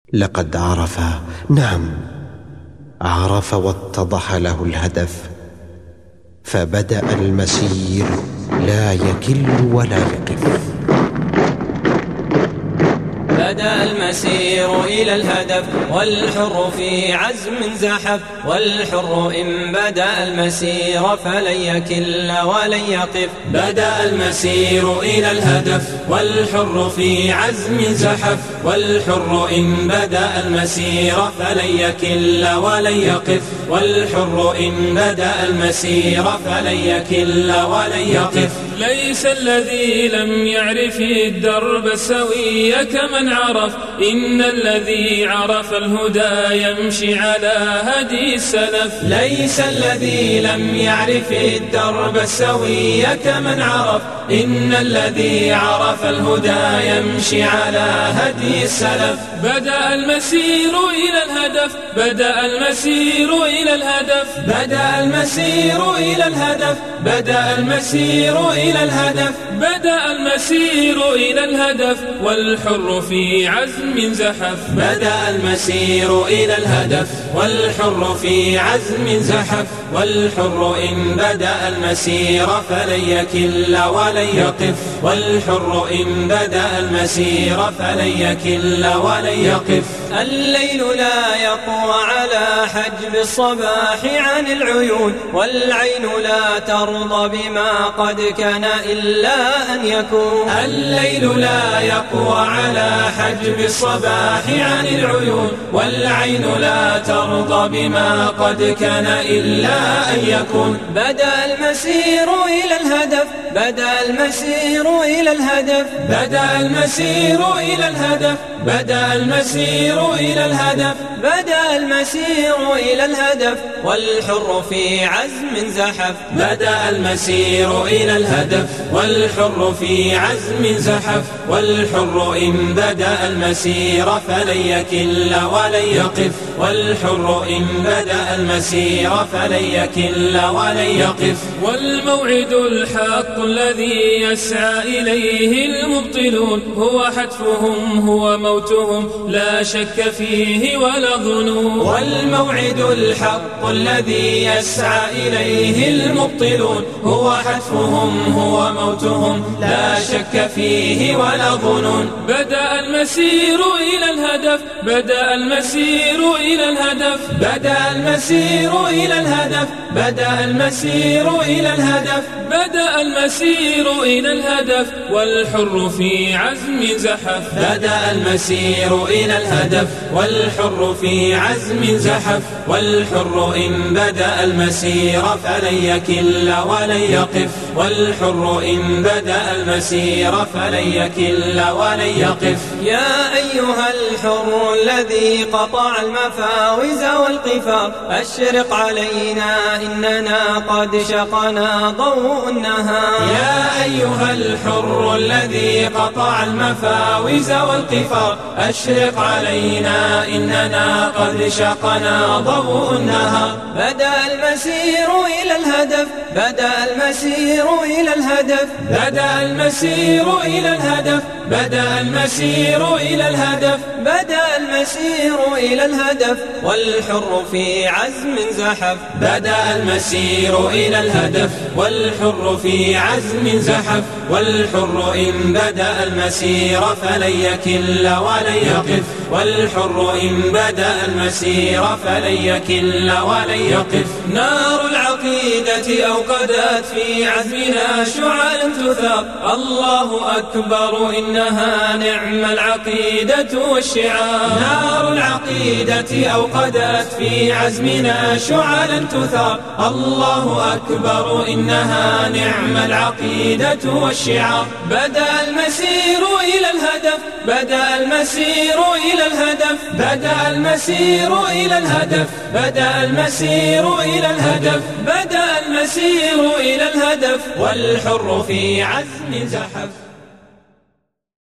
لقد عرف، نعم عرف واتضح له الهدف، فبدأ المسير لا يكل ولا يقف. بدأ المسير إلى الهدف والحر في عزم زحف، والحر إن بدأ المسير فلن يكل ولن يقف. بدأ المسير إلى الهدف والحر في عزم زحف، والحر إن بدأ المسير فلن يكل ولن يقف. والحر إن بدأ المسير فلن يكل ولن يقف. ليس الذي لم يعرف الدرب السوي كمن عرف، إن الذي عرف الهدى يمشي على هدي السلف. ليس الذي لم يعرف الدرب السوي كمن عرف، إن الذي عرف الهدى يمشي على هدي السلف. بدأ المسير إلى الهدف، بدأ المسير إلى الهدف، بدأ المسير إلى الهدف، بدأ المسير إلى الهدف، بدأ المسير إلى الهدف والحر في عزم زحف. بدأ المسير إلى الهدف والحر في عزم زحف، والحر إن بدأ المسير فلن يكل ولن يقف. والحر إن بدأ المسير فلن يكل ولن يقف. الليل لا يقوى على حجب الصباح عن العيون، والعين لا ترضى بما قد كان إلا أن يكون. الليل لا يقوى على حجب الصباح عن العيون، والعين لا ترضى بما قد كان إلا أن يكون. بدأ المسير إلى الهدف، بدأ المسير إلى الهدف، بدأ المسير إلى الهدف، بدأ المسير إلى الهدف، بدأ المسير إلى الهدف والحر في عزم زحف. بدأ المسير إلى الهدف والحر في عزم زحف، والحر إن بدأ المسير فلن يكل ولن يقف. والحر إن بدأ المسير فلن يكل ولن يقف. والموعد الحق الذي يسعى إليه المبطلون هو حتفهم هو موتهم لا شك فيه ولا ظنون. والموعد الحق الذي يسعى إليه المبطلون هو حتفهم هو موتهم لا شك فيه ولا ظنون. بدأ المسير إلى الهدف، بدأ المسير إلى الهدف، بدأ المسير إلى الهدف، بدأ المسير إلى الهدف، بدأ المسير إلى الهدف والحر في عزم زحف. بدأ المسير إلى الهدف والحر في عزم زحف، والحر إن بدأ المسير فلن يكل ولن يقف. والحر إن بدأ المسير فلن يكل ولن يقف. يا أيها الحر الذي قطع المفاوز والقفار، أشرق علينا إننا قد شقنا ضوء النهار. يا أيها الحر الذي قطع المفاوز والقفار، أشرق علينا إننا قد شقنا ضوء النهار. بدأ المسير إلى الهدف، بدأ المسير إلى الهدف، بدأ المسير إلى الهدف، بدأ المسير إلى الهدف، بدأ المسير إلى الهدف والحر في عزم زحف. بدأ المسير إلى الهدف والحر في عزم زحف، والحر إن بدأ المسير فلن يكل ولن يقف. والحر إن بدأ المسير فلن يكل ولن يقف. نار العقيدة أوقدت في عزمنا شعالا تثار، الله أكبر إنها نعم العقيدة والشعار. نار العقيدة أوقدت في عزمنا شعالا تثار، الله أكبر إنها نعم العقيدة والشعار. بدأ المسير إلى الهدف، بدأ المسير إلى الهدف، بدأ المسير إلى الهدف، بدأ المسير إلى الهدف، بدأ المسير إلى الهدف والحر في عزم زحف.